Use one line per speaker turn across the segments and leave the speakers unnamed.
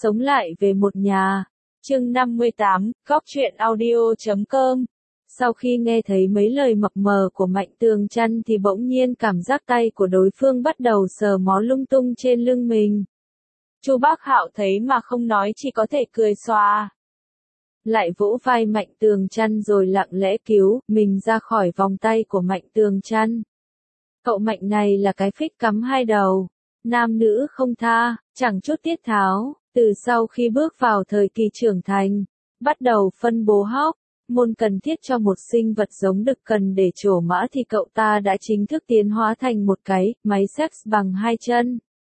Sống lại về một nhà. Chương 58, Góc truyện audio.com. Sau khi nghe thấy mấy lời mập mờ của Mạnh Tường Trăn thì bỗng nhiên cảm giác tay của đối phương bắt đầu sờ mó lung tung trên lưng mình. Chu Bác Hạo thấy mà không nói, chỉ có thể cười xòa. Lại vỗ vai Mạnh Tường Trăn rồi lặng lẽ cứu mình ra khỏi vòng tay của Mạnh Tường Trăn. Cậu Mạnh này là cái phích cắm hai đầu, nam nữ không tha, chẳng chút tiết tháo. Từ sau khi bước vào thời kỳ trưởng thành, bắt đầu phân bố hormone cần thiết cho một sinh vật giống đực cần để trổ mã thì cậu ta đã chính thức tiến hóa thành một cái máy sex bằng hai chân.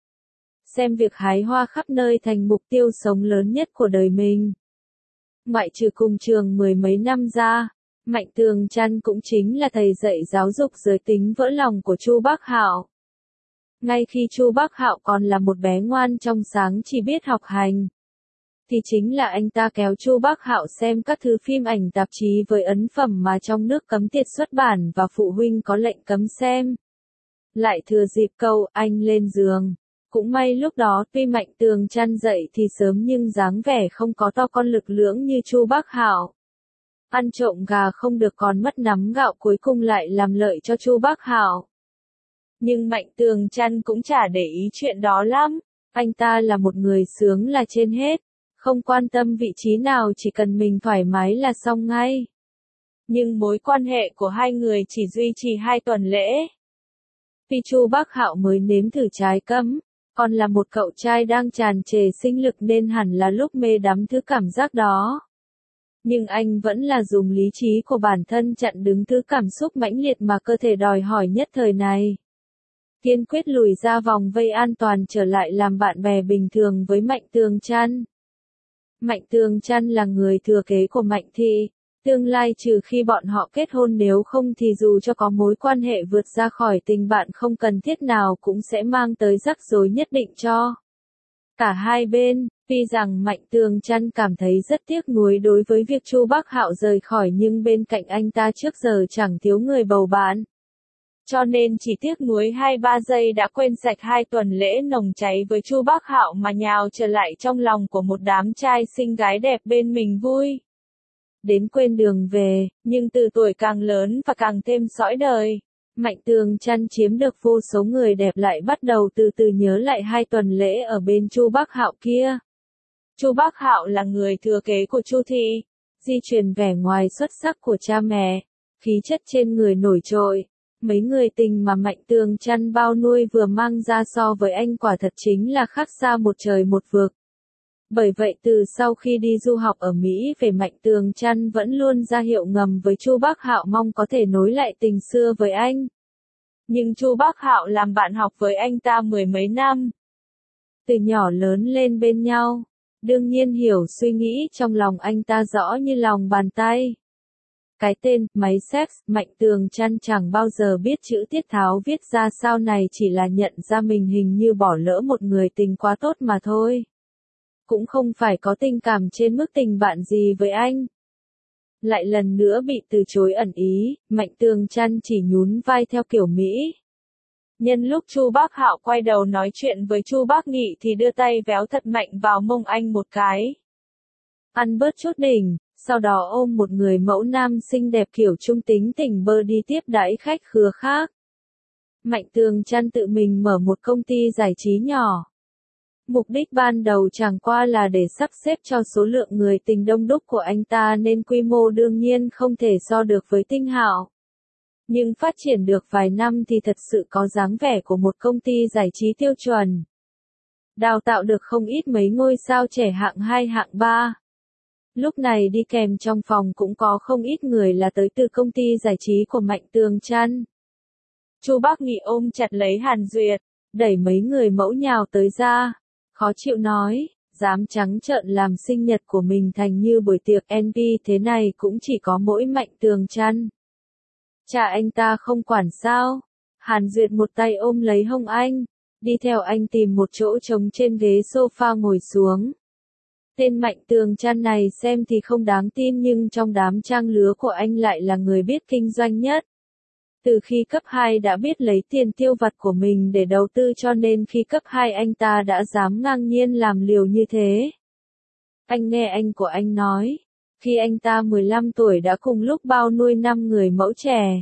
Xem việc hái hoa khắp nơi thành mục tiêu sống lớn nhất của đời mình. Ngoại trừ cùng trường mười mấy năm ra, Mạnh Tường Trăn cũng chính là thầy dạy giáo dục giới tính vỡ lòng của Chu Bác Hạo. Ngay khi Chu Bác Hạo còn là một bé ngoan trong sáng chỉ biết học hành, thì chính là anh ta kéo Chu Bác Hạo xem các thứ phim ảnh tạp chí với ấn phẩm mà trong nước cấm tiệt xuất bản và phụ huynh có lệnh cấm xem. Lại thừa dịp câu anh lên giường. Cũng may lúc đó tuy Mạnh Tường Trăn dậy thì sớm nhưng dáng vẻ không có to con lực lưỡng như Chu Bác Hạo. Ăn trộm gà không được còn mất nắm gạo cuối cùng lại làm lợi cho Chu Bác Hạo. Nhưng Mạnh Tường Trăn cũng chả để ý chuyện đó lắm, anh ta là một người sướng là trên hết, không quan tâm vị trí nào, chỉ cần mình thoải mái là xong ngay. Nhưng mối quan hệ của hai người chỉ duy trì 2 tuần lễ. Vì Chu Bác Hạo mới nếm thử trái cấm, còn là một cậu trai đang tràn trề sinh lực nên hẳn là lúc mê đắm thứ cảm giác đó. Nhưng anh vẫn là dùng lý trí của bản thân chặn đứng thứ cảm xúc mãnh liệt mà cơ thể đòi hỏi nhất thời này. Kiên quyết lùi ra vòng vây an toàn trở lại làm bạn bè bình thường với Mạnh Tường Trăn. Mạnh Tường Trăn là người thừa kế của Mạnh Thị, tương lai trừ khi bọn họ kết hôn, nếu không thì dù cho có mối quan hệ vượt ra khỏi tình bạn không cần thiết nào cũng sẽ mang tới rắc rối nhất định cho cả hai bên. Tuy rằng Mạnh Tường Trăn cảm thấy rất tiếc nuối đối với việc Chu Bác Hạo rời khỏi, nhưng bên cạnh anh ta trước giờ chẳng thiếu người bầu bạn. Cho nên chỉ tiếc nuối 2-3 giây đã quên sạch 2 tuần lễ nồng cháy với Chu Bác Hạo mà nhào trở lại trong lòng của một đám trai xinh gái đẹp bên mình vui. Đến quên đường về, nhưng từ tuổi càng lớn và càng thêm sõi đời, Mạnh Tường Trăn chiếm được vô số người đẹp lại bắt đầu từ từ nhớ lại 2 tuần lễ ở bên Chu Bác Hạo kia. Chu Bác Hạo là người thừa kế của Chu Thị, di truyền vẻ ngoài xuất sắc của cha mẹ, khí chất trên người nổi trội. Mấy người tình mà Mạnh Tường Trăn bao nuôi vừa mang ra so với anh quả thật chính là khác xa một trời một vực. Bởi vậy từ sau khi đi du học ở Mỹ về, Mạnh Tường Trăn vẫn luôn ra hiệu ngầm với Chu Bác Hạo mong có thể nối lại tình xưa với anh. Nhưng Chu Bác Hạo làm bạn học với anh ta 10 mấy năm. Từ nhỏ lớn lên bên nhau, đương nhiên hiểu suy nghĩ trong lòng anh ta rõ như lòng bàn tay. Cái tên máy sex Mạnh Tường Trăn chẳng bao giờ biết chữ tiết tháo viết ra sao này, chỉ là nhận ra mình hình như bỏ lỡ một người tình quá tốt mà thôi. Cũng không phải có tình cảm trên mức tình bạn gì với anh. Lại lần nữa bị từ chối ẩn ý, Mạnh Tường Trăn chỉ nhún vai theo kiểu Mỹ. Nhân lúc Chu Bác Hạo quay đầu nói chuyện với Chu Bác Nghị thì đưa tay véo thật mạnh vào mông anh một cái. Ăn bớt chút đỉnh, sau đó ôm một người mẫu nam xinh đẹp kiểu trung tính tỉnh bơ đi tiếp đãi khách khứa khác. Mạnh Tường Trăn tự mình mở một công ty giải trí nhỏ. Mục đích ban đầu chẳng qua là để sắp xếp cho số lượng người tình đông đúc của anh ta nên quy mô đương nhiên không thể so được với Tinh Hạo. Nhưng phát triển được vài năm thì thật sự có dáng vẻ của một công ty giải trí tiêu chuẩn. Đào tạo được không ít mấy ngôi sao trẻ hạng 2 hạng 3. Lúc này đi kèm trong phòng cũng có không ít người là tới từ công ty giải trí của Mạnh Tường Trăn. Chu Bác Nghị ôm chặt lấy Hàn Duyệt, đẩy mấy người mẫu nhào tới ra, khó chịu nói, dám trắng trợn làm sinh nhật của mình thành như buổi tiệc NP thế này cũng chỉ có mỗi Mạnh Tường Trăn. Cha anh ta không quản sao? Hàn Duyệt một tay ôm lấy hông anh, đi theo anh tìm một chỗ trống trên ghế sofa ngồi xuống. Tên Mạnh Tường Trăn này xem thì không đáng tin nhưng trong đám trang lứa của anh lại là người biết kinh doanh nhất. Từ khi cấp 2 đã biết lấy tiền tiêu vặt của mình để đầu tư cho nên khi cấp 2 anh ta đã dám ngang nhiên làm liều như thế. Anh nghe anh của anh nói, khi anh ta 15 tuổi đã cùng lúc bao nuôi 5 người mẫu trẻ.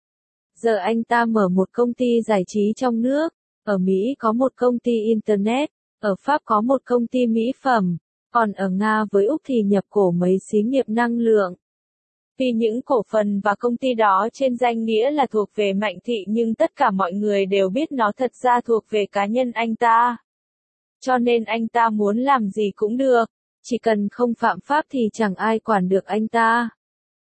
Giờ anh ta mở một công ty giải trí trong nước, ở Mỹ có một công ty Internet, ở Pháp có một công ty mỹ phẩm, còn ở Nga với Úc thì nhập cổ mấy xí nghiệp năng lượng. Vì những cổ phần và công ty đó trên danh nghĩa là thuộc về Mạnh Thị nhưng tất cả mọi người đều biết nó thật ra thuộc về cá nhân anh ta. Cho nên anh ta muốn làm gì cũng được, chỉ cần không phạm pháp thì chẳng ai quản được anh ta.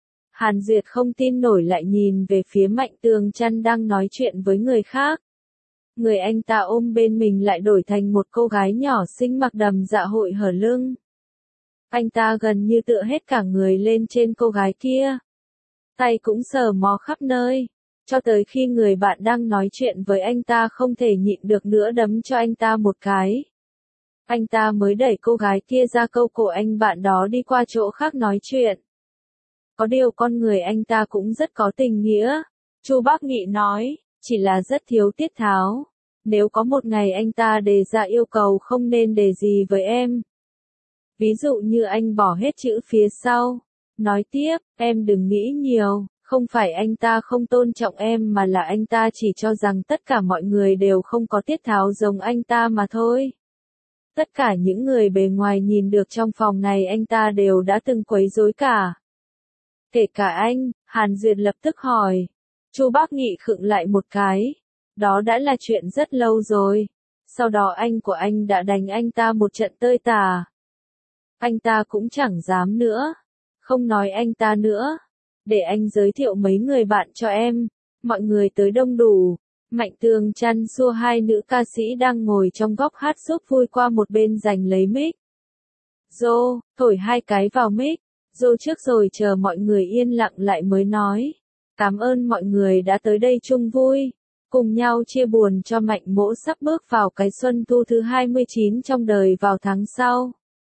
Hàn Duyệt không tin nổi lại nhìn về phía Mạnh Tường Trăn đang nói chuyện với người khác. Người anh ta ôm bên mình lại đổi thành một cô gái nhỏ xinh mặc đầm dạ hội hở lưng. Anh ta gần như tựa hết cả người lên trên cô gái kia. Tay cũng sờ mò khắp nơi, cho tới khi người bạn đang nói chuyện với anh ta không thể nhịn được nữa đấm cho anh ta một cái. Anh ta mới đẩy cô gái kia ra câu cổ anh bạn đó đi qua chỗ khác nói chuyện. Có điều con người anh ta cũng rất có tình nghĩa. Chu Bác Nghị nói, chỉ là rất thiếu tiết tháo. Nếu có một ngày anh ta đề ra yêu cầu không nên đề gì với em. Ví dụ như anh bỏ hết chữ phía sau. Nói tiếp, em đừng nghĩ nhiều, không phải anh ta không tôn trọng em mà là anh ta chỉ cho rằng tất cả mọi người đều không có tiết tháo giống anh ta mà thôi. Tất cả những người bề ngoài nhìn được trong phòng này anh ta đều đã từng quấy rối cả. Kể cả anh, Hàn Duyệt lập tức hỏi. Chu Bác Nghị khựng lại một cái. Đó đã là chuyện rất lâu rồi. Sau đó anh của anh đã đánh anh ta một trận tơi tả. Anh ta cũng chẳng dám nữa. Không nói anh ta nữa. Để anh giới thiệu mấy người bạn cho em. Mọi người tới đông đủ. Mạnh Tường Trăn xua hai nữ ca sĩ đang ngồi trong góc hát giúp vui qua một bên giành lấy mic. Dô, thổi hai cái vào mic. Dô trước rồi chờ mọi người yên lặng lại mới nói. Cảm ơn mọi người đã tới đây chung vui. Cùng nhau chia buồn cho Mạnh Mỗ sắp bước vào cái xuân thu thứ 29 trong đời vào tháng sau.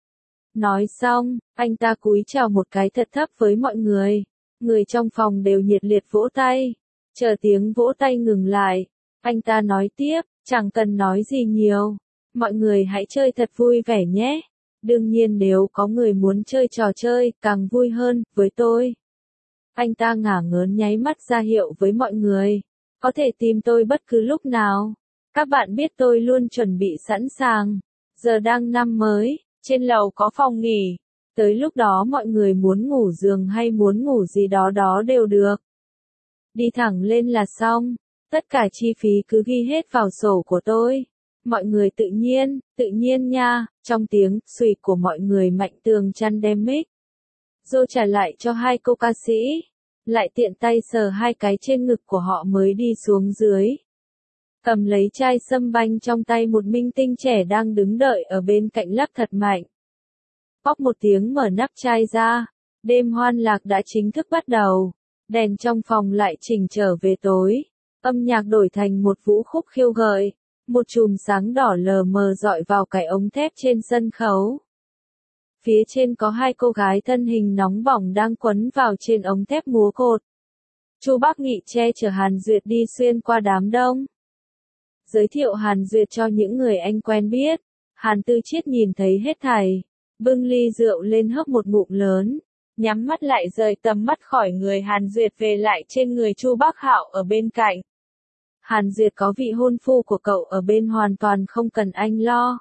Nói xong, anh ta cúi chào một cái thật thấp với mọi người. Người trong phòng đều nhiệt liệt vỗ tay. Chờ tiếng vỗ tay ngừng lại, anh ta nói tiếp, chẳng cần nói gì nhiều. Mọi người hãy chơi thật vui vẻ nhé. Đương nhiên nếu có người muốn chơi trò chơi, càng vui hơn, với tôi. Anh ta ngả ngớn nháy mắt ra hiệu với mọi người. Có thể tìm tôi bất cứ lúc nào. Các bạn biết tôi luôn chuẩn bị sẵn sàng. Giờ đang năm mới, trên lầu có phòng nghỉ. Tới lúc đó mọi người muốn ngủ giường hay muốn ngủ gì đó đó đều được. Đi thẳng lên là xong. Tất cả chi phí cứ ghi hết vào sổ của tôi. Mọi người tự nhiên nha. Trong tiếng suỵ của mọi người Mạnh Tường Trăn đem mic. Dô trả lại cho hai cô ca sĩ. Lại tiện tay sờ hai cái trên ngực của họ mới đi xuống dưới. Cầm lấy chai sâm banh trong tay một minh tinh trẻ đang đứng đợi ở bên cạnh lắc thật mạnh. Bóp một tiếng mở nắp chai ra. Đêm hoan lạc đã chính thức bắt đầu. Đèn trong phòng lại chỉnh trở về tối. Âm nhạc đổi thành một vũ khúc khiêu gợi. Một chùm sáng đỏ lờ mờ dọi vào cái ống thép trên sân khấu. Phía trên có hai cô gái thân hình nóng bỏng đang quấn vào trên ống thép múa cột. Chu Bác Nghị che chở Hàn Duyệt đi xuyên qua đám đông. Giới thiệu Hàn Duyệt cho những người anh quen biết. Hàn Tư Chiết nhìn thấy hết thảy. Bưng ly rượu lên hớp một ngụm lớn. Nhắm mắt lại rời tầm mắt khỏi người Hàn Duyệt về lại trên người Chu Bác Hạo ở bên cạnh. Hàn Duyệt có vị hôn phu của cậu ở bên hoàn toàn không cần anh lo.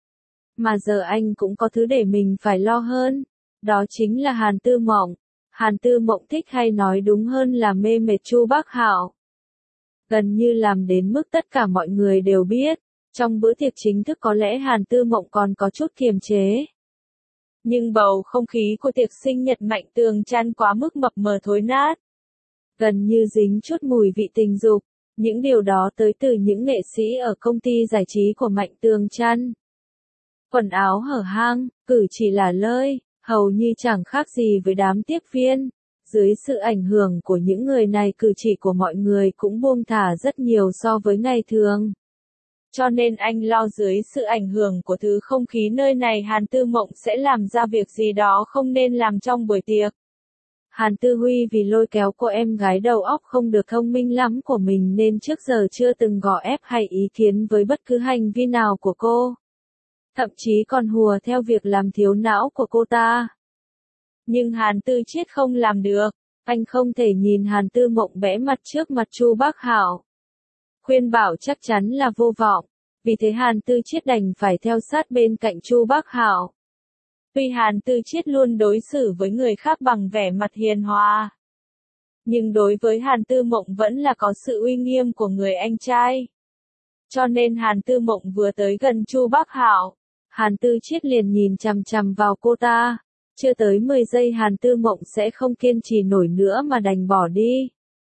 Mà giờ anh cũng có thứ để mình phải lo hơn. Đó chính là Hàn Tư Mộng. Hàn Tư Mộng thích hay nói đúng hơn là mê mệt Chu Bác Hạo. Gần như làm đến mức tất cả mọi người đều biết. Trong bữa tiệc chính thức có lẽ Hàn Tư Mộng còn có chút kiềm chế. Nhưng bầu không khí của tiệc sinh nhật Mạnh Tường Trăn quá mức mập mờ thối nát. Gần như dính chút mùi vị tình dục. Những điều đó tới từ những nghệ sĩ ở công ty giải trí của Mạnh Tường Trăn. Quần áo hở hang, cử chỉ lả lơi, hầu như chẳng khác gì với đám tiếp viên. Dưới sự ảnh hưởng của những người này cử chỉ của mọi người cũng buông thả rất nhiều so với ngày thường. Cho nên anh lo dưới sự ảnh hưởng của thứ không khí nơi này Hàn Tư Mộng sẽ làm ra việc gì đó không nên làm trong buổi tiệc. Hàn Tư Huy vì lôi kéo cô em gái đầu óc không được thông minh lắm của mình nên trước giờ chưa từng gò ép hay ý kiến với bất cứ hành vi nào của cô. Thậm chí còn hùa theo việc làm thiếu não của cô ta. Nhưng Hàn Tư Chiết không làm được. Anh không thể nhìn Hàn Tư Mộng bẽ mặt trước mặt Chu Bác Hạo. Khuyên bảo chắc chắn là vô vọng. Vì thế Hàn Tư Chiết đành phải theo sát bên cạnh Chu Bác Hạo. Tuy Hàn Tư Chiết luôn đối xử với người khác bằng vẻ mặt hiền hòa, nhưng đối với Hàn Tư Mộng vẫn là có sự uy nghiêm của người anh trai. Cho nên Hàn Tư Mộng vừa tới gần Chu Bác Hạo, Hàn Tư Chiết liền nhìn chằm chằm vào cô ta. Chưa tới 10 giây Hàn Tư Mộng sẽ không kiên trì nổi nữa mà đành bỏ đi.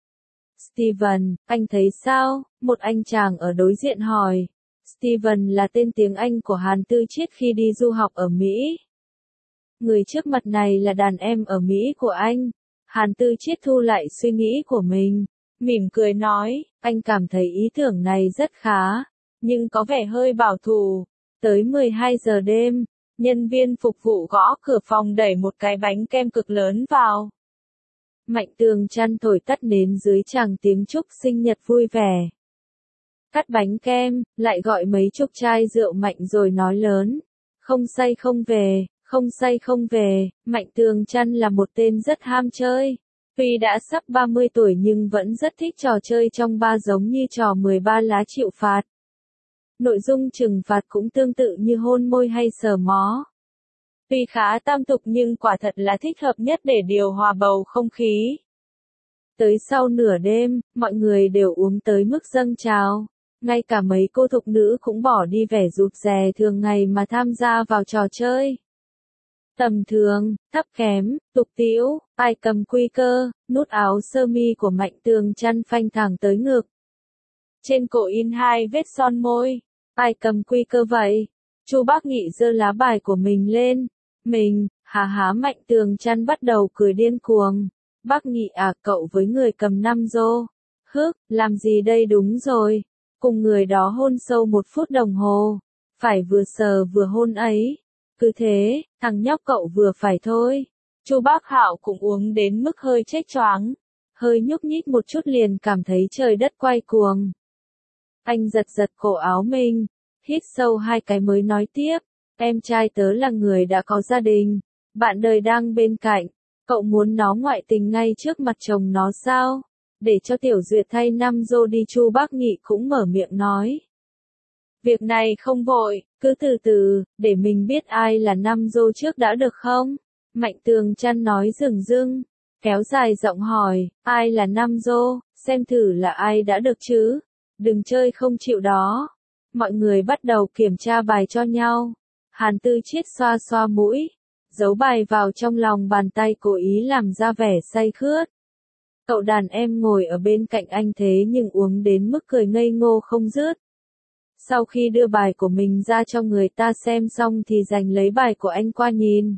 Steven, anh thấy sao? Một anh chàng ở đối diện hỏi. Steven là tên tiếng Anh của Hàn Tư Chiết khi đi du học ở Mỹ. Người trước mặt này là đàn em ở Mỹ của anh. Hàn Tư Chiết thu lại suy nghĩ của mình, mỉm cười nói, anh cảm thấy ý tưởng này rất khá, nhưng có vẻ hơi bảo thủ. Tới 12 giờ đêm, nhân viên phục vụ gõ cửa phòng đẩy một cái bánh kem cực lớn vào. Mạnh Tường Chăn thổi tắt nến dưới tràng tiếng chúc sinh nhật vui vẻ. Cắt bánh kem, lại gọi mấy chục chai rượu mạnh rồi nói lớn. Không say không về, không say không về. Mạnh Tường Chăn là một tên rất ham chơi. Tuy đã sắp 30 tuổi nhưng vẫn rất thích trò chơi trong bar giống như trò 13 lá chịu phạt. Nội dung trừng phạt cũng tương tự như hôn môi hay sờ mó. Tuy khá tam tục nhưng quả thật là thích hợp nhất để điều hòa bầu không khí. Tới sau nửa đêm, mọi người đều uống tới mức dâng trào. Ngay cả mấy cô thục nữ cũng bỏ đi vẻ rụt rè thường ngày mà tham gia vào trò chơi. Tầm thường, thấp kém, tục tĩu, ai cầm quy cơ, nút áo sơ mi của Mạnh Tường Chăn phanh thẳng tới ngực. Trên cổ in 2 vết son môi. Ai cầm quy cơ vậy? Chu Bác Nghị giơ lá bài của mình lên. Mình, há Mạnh Tường Chăn bắt đầu cười điên cuồng. Bác Nghị à, cậu với người cầm 5 rô. Hức, làm gì đây, đúng rồi. Cùng người đó hôn sâu 1 phút đồng hồ. Phải vừa sờ vừa hôn ấy. Cứ thế, thằng nhóc cậu vừa phải thôi. Chu Bác Hạo cũng uống đến mức hơi chếch choáng. Hơi nhúc nhích một chút liền cảm thấy trời đất quay cuồng. Anh giật giật cổ áo mình, hít sâu 2 cái mới nói tiếp. Em trai tớ là người đã có gia đình. Bạn đời đang bên cạnh. Cậu muốn nó ngoại tình ngay trước mặt chồng nó sao? Để cho Tiểu Duyệt thay 5 rô đi. Chu Bác Nghị cũng mở miệng nói. Việc này không vội, cứ từ từ, để mình biết ai là 5 rô trước đã được không? Mạnh Tường Chăn nói dửng dưng, kéo dài giọng hỏi, ai là 5 rô, xem thử là ai đã được chứ? Đừng chơi không chịu đó. Mọi người bắt đầu kiểm tra bài cho nhau. Hàn Tư Chiết xoa xoa mũi, giấu bài vào trong lòng bàn tay cố ý làm ra vẻ say khướt. Cậu đàn em ngồi ở bên cạnh anh thế nhưng uống đến mức cười ngây ngô không dứt. Sau khi đưa bài của mình ra cho người ta xem xong thì giành lấy bài của anh qua nhìn.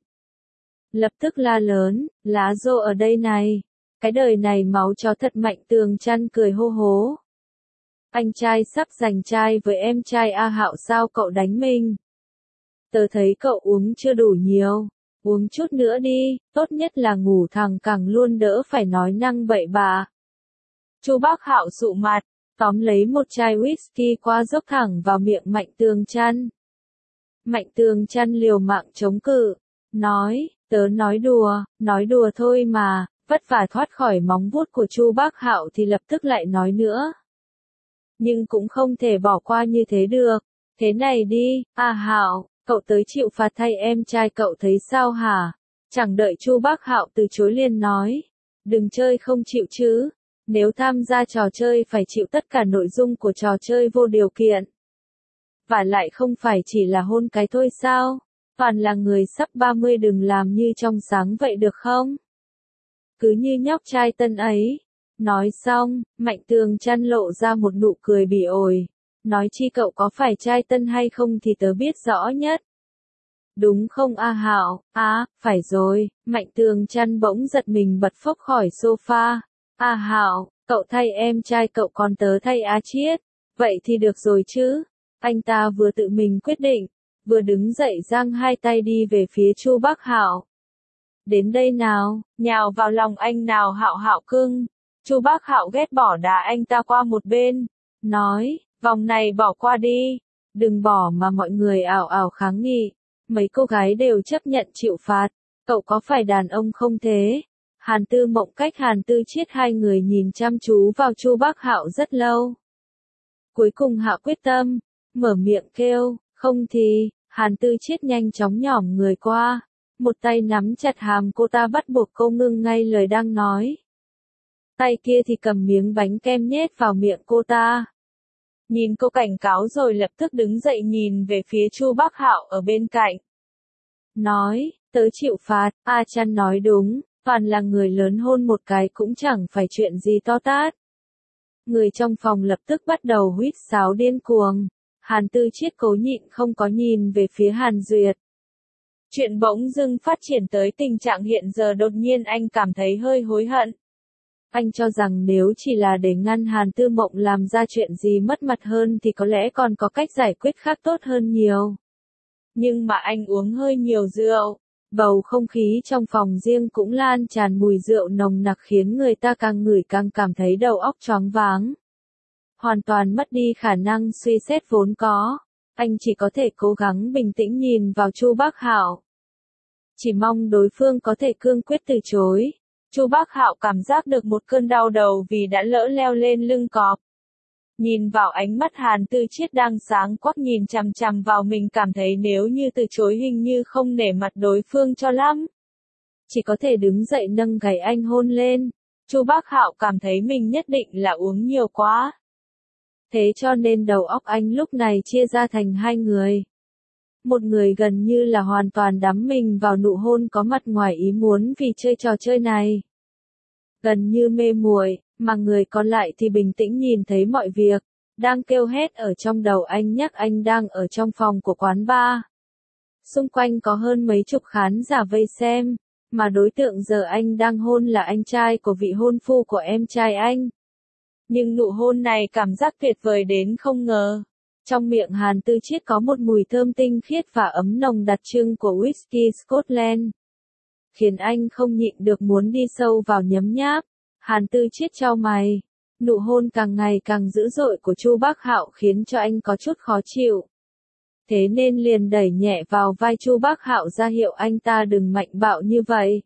Lập tức la lớn, lá rô ở đây này. Cái đời này máu chó thật. Mạnh Tường Chăn cười hô hố. Anh trai sắp giành trai với em trai A Hạo sao cậu đánh mình? Tớ thấy cậu uống chưa đủ nhiều. Uống chút nữa đi, tốt nhất là ngủ thẳng cẳng luôn đỡ phải nói năng bậy bạ. Chu Bác Hạo sụ mặt, tóm lấy một chai whisky qua dốc thẳng vào miệng Mạnh Tường Chăn. Mạnh Tường Chăn liều mạng chống cự, nói, tớ nói đùa thôi mà, vất vả thoát khỏi móng vuốt của Chu Bác Hạo thì lập tức lại nói nữa. Nhưng cũng không thể bỏ qua như thế được. Thế này đi, A Hạo, cậu tới chịu phạt thay em trai cậu thấy sao hả? Chẳng đợi Chu Bác Hạo từ chối liền nói. Đừng chơi không chịu chứ. Nếu tham gia trò chơi phải chịu tất cả nội dung của trò chơi vô điều kiện. Và lại không phải chỉ là hôn cái thôi sao? Toàn là người sắp 30 đừng làm như trong sáng vậy được không? Cứ như nhóc trai tân ấy. Nói xong, Mạnh Tường Chăn lộ ra một nụ cười bỉ ổi. Nói chi cậu có phải trai tân hay không thì tớ biết rõ nhất. Đúng không A Hạo? Phải rồi. Mạnh Tường Chăn bỗng giật mình bật phốc khỏi sofa. A Hạo, cậu thay em trai cậu còn tớ thay Á Chiết. Vậy thì được rồi chứ. Anh ta vừa tự mình quyết định, vừa đứng dậy giang 2 tay đi về phía Chu Bác Hạo. đến đây nào, nhào vào lòng anh nào Hạo Hạo cưng. Chu Bác Hạo ghét bỏ đá anh ta qua một bên, nói, vòng này bỏ qua đi, đừng bỏ mà mọi người ảo ảo kháng nghị. Mấy cô gái đều chấp nhận chịu phạt, cậu có phải đàn ông không thế? Hàn Tư Mộng cách Hàn Tư Chiết hai người nhìn chăm chú vào Chu Bác Hạo rất lâu. Cuối cùng Hạo quyết tâm, mở miệng kêu, không thì, Hàn Tư Chiết nhanh chóng nhỏm người qua, một tay nắm chặt hàm cô ta bắt buộc cô ngưng ngay lời đang nói. Tay kia thì cầm miếng bánh kem nhét vào miệng cô ta. Nhìn cô cảnh cáo rồi lập tức đứng dậy nhìn về phía Chu Bác Hạo ở bên cạnh. Nói, tớ chịu phạt, A Chăn nói đúng, toàn là người lớn hôn một cái cũng chẳng phải chuyện gì to tát. Người trong phòng lập tức bắt đầu huýt sáo điên cuồng. Hàn Tư Chiết cố nhịn không có nhìn về phía Hàn Duyệt. Chuyện bỗng dưng phát triển tới tình trạng hiện giờ đột nhiên anh cảm thấy hơi hối hận. Anh cho rằng nếu chỉ là để ngăn Hàn Tư Mộng làm ra chuyện gì mất mặt hơn thì có lẽ còn có cách giải quyết khác tốt hơn nhiều. Nhưng mà anh uống hơi nhiều rượu, bầu không khí trong phòng riêng cũng lan tràn mùi rượu nồng nặc khiến người ta càng ngửi càng cảm thấy đầu óc choáng váng. Hoàn toàn mất đi khả năng suy xét vốn có, anh chỉ có thể cố gắng bình tĩnh nhìn vào Chu Bác Hạo. Chỉ mong đối phương có thể cương quyết từ chối. Chu Bác Hạo cảm giác được một cơn đau đầu vì đã lỡ leo lên lưng cọp. Nhìn vào ánh mắt Hàn Tư Chiết đang sáng quắc nhìn chằm chằm vào mình cảm thấy nếu như từ chối hình như không nể mặt đối phương cho lắm. Chỉ có thể đứng dậy nâng gáy anh hôn lên. Chu Bác Hạo cảm thấy mình nhất định là uống nhiều quá. Thế cho nên đầu óc anh lúc này chia ra thành hai người. Một người gần như là hoàn toàn đắm mình vào nụ hôn có mặt ngoài ý muốn vì chơi trò chơi này. Gần như mê muội, mà người còn lại thì bình tĩnh nhìn thấy mọi việc, đang kêu hét ở trong đầu anh nhắc anh đang ở trong phòng của quán bar. Xung quanh có hơn mấy chục khán giả vây xem, mà đối tượng giờ anh đang hôn là anh trai của vị hôn phu của em trai anh. Nhưng nụ hôn này cảm giác tuyệt vời đến không ngờ. Trong miệng Hàn Tư Chiết có một mùi thơm tinh khiết và ấm nồng đặc trưng của whisky Scotland. Khiến anh không nhịn được muốn đi sâu vào nhấm nháp. Hàn Tư Chiết chau mày. Nụ hôn càng ngày càng dữ dội của Chu Bác Hạo khiến cho anh có chút khó chịu. Thế nên liền đẩy nhẹ vào vai Chu Bác Hạo ra hiệu anh ta đừng mạnh bạo như vậy.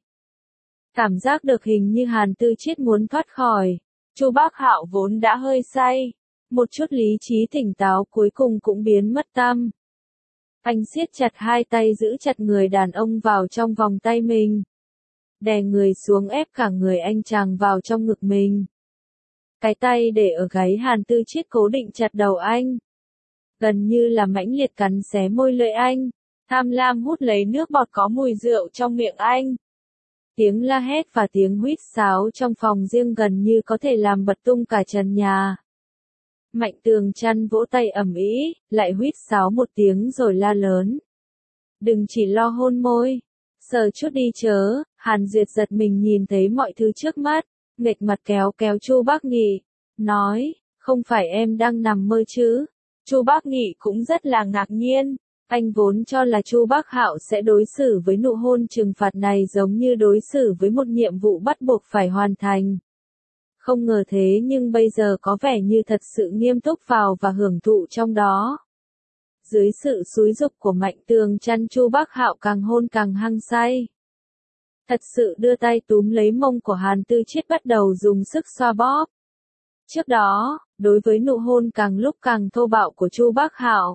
Cảm giác được hình như Hàn Tư Chiết muốn thoát khỏi. Chu Bác Hạo vốn đã hơi say. Một chút lý trí tỉnh táo cuối cùng cũng biến mất tăm. Anh siết chặt hai tay giữ chặt người đàn ông vào trong vòng tay mình. Đè người xuống ép cả người anh chàng vào trong ngực mình. Cái tay để ở gáy Hàn Tư Chiết cố định chặt đầu anh. Gần như là mãnh liệt cắn xé môi lưỡi anh. Tham lam hút lấy nước bọt có mùi rượu trong miệng anh. Tiếng la hét và tiếng huýt sáo trong phòng riêng gần như có thể làm bật tung cả trần nhà. Mạnh Tường Chăn vỗ tay ầm ĩ, lại huýt sáo một tiếng rồi la lớn. Đừng chỉ lo hôn môi. Sờ chút đi chớ. Hàn Duyệt giật mình nhìn thấy mọi thứ trước mắt, nghệch mặt kéo kéo Chu Bác Nghị, nói, không phải em đang nằm mơ chứ? Chu Bác Nghị cũng rất là ngạc nhiên, anh vốn cho là Chu Bác Hạo sẽ đối xử với nụ hôn trừng phạt này giống như đối xử với một nhiệm vụ bắt buộc phải hoàn thành. Không ngờ thế nhưng bây giờ có vẻ như thật sự nghiêm túc vào và hưởng thụ trong đó. Dưới sự xúi giục của Mạnh Tường Chăn Chu Bác Hạo càng hôn càng hăng say. Thật sự đưa tay túm lấy mông của Hàn Tư Chiết bắt đầu dùng sức xoa bóp. Trước đó, đối với nụ hôn càng lúc càng thô bạo của Chu Bác Hạo,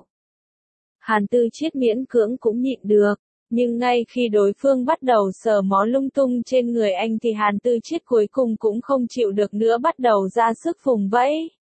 Hàn Tư Chiết miễn cưỡng cũng nhịn được, nhưng ngay khi đối phương bắt đầu sờ mó lung tung trên người anh thì Hàn Tư Chiết cuối cùng cũng không chịu được nữa bắt đầu ra sức vùng vẫy.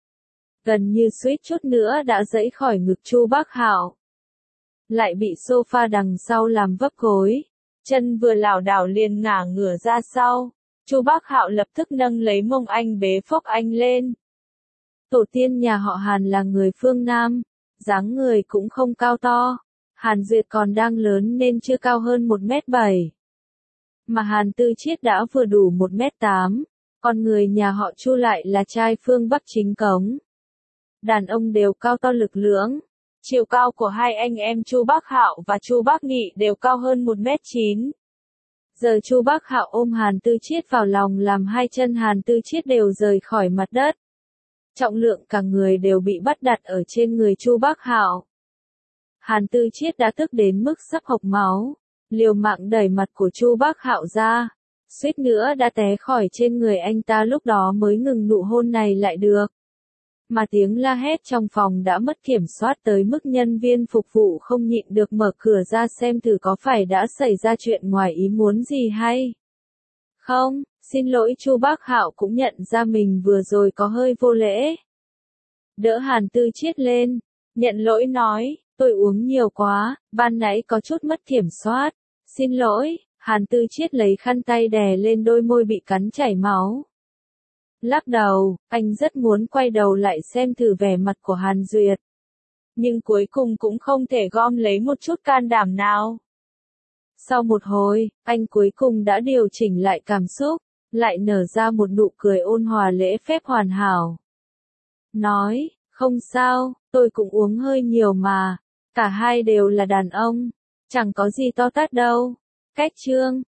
Gần như suýt chút nữa đã giãy khỏi ngực Chu Bác Hạo. Lại bị sofa đằng sau làm vấp gối. Chân vừa lảo đảo liền ngả ngửa ra sau. Chu Bác Hạo lập tức nâng lấy mông anh bế phốc anh lên. Tổ tiên nhà họ Hàn là người phương Nam, dáng người cũng không cao to. Hàn Duyệt còn đang lớn nên chưa cao hơn 1m7. Mà Hàn Tư Chiết đã vừa đủ 1m8, còn người nhà họ Chu lại là trai phương Bắc chính cống. Đàn ông đều cao to lực lưỡng. Chiều cao của hai anh em Chu Bác Hạo và Chu Bác Nghị đều cao hơn 1m9. Giờ Chu Bác Hạo ôm Hàn Tư Chiết vào lòng làm hai chân Hàn Tư Chiết đều rời khỏi mặt đất. Trọng lượng cả người đều bị bắt đặt ở trên người Chu Bác Hạo. Hàn Tư Chiết đã tức đến mức sắp hộc máu, liều mạng đẩy mặt của Chu Bác Hạo ra, suýt nữa đã té khỏi trên người anh ta, lúc đó mới ngừng nụ hôn này lại được. Mà tiếng la hét trong phòng đã mất kiểm soát tới mức nhân viên phục vụ không nhịn được mở cửa ra xem thử có phải đã xảy ra chuyện ngoài ý muốn gì hay không. Xin lỗi, Chu Bác Hạo cũng nhận ra mình vừa rồi có hơi vô lễ. Đỡ Hàn Tư Chiết lên, nhận lỗi nói, tôi uống nhiều quá, ban nãy có chút mất kiểm soát. Xin lỗi. Hàn Tư Chiết lấy khăn tay đè lên đôi môi bị cắn chảy máu. Lắc đầu, anh rất muốn quay đầu lại xem thử vẻ mặt của Hàn Duyệt. Nhưng cuối cùng cũng không thể gom lấy một chút can đảm nào. Sau một hồi, anh cuối cùng đã điều chỉnh lại cảm xúc, lại nở ra một nụ cười ôn hòa lễ phép hoàn hảo. Nói, không sao, tôi cũng uống hơi nhiều mà, cả hai đều là đàn ông, chẳng có gì to tát đâu. Cách chương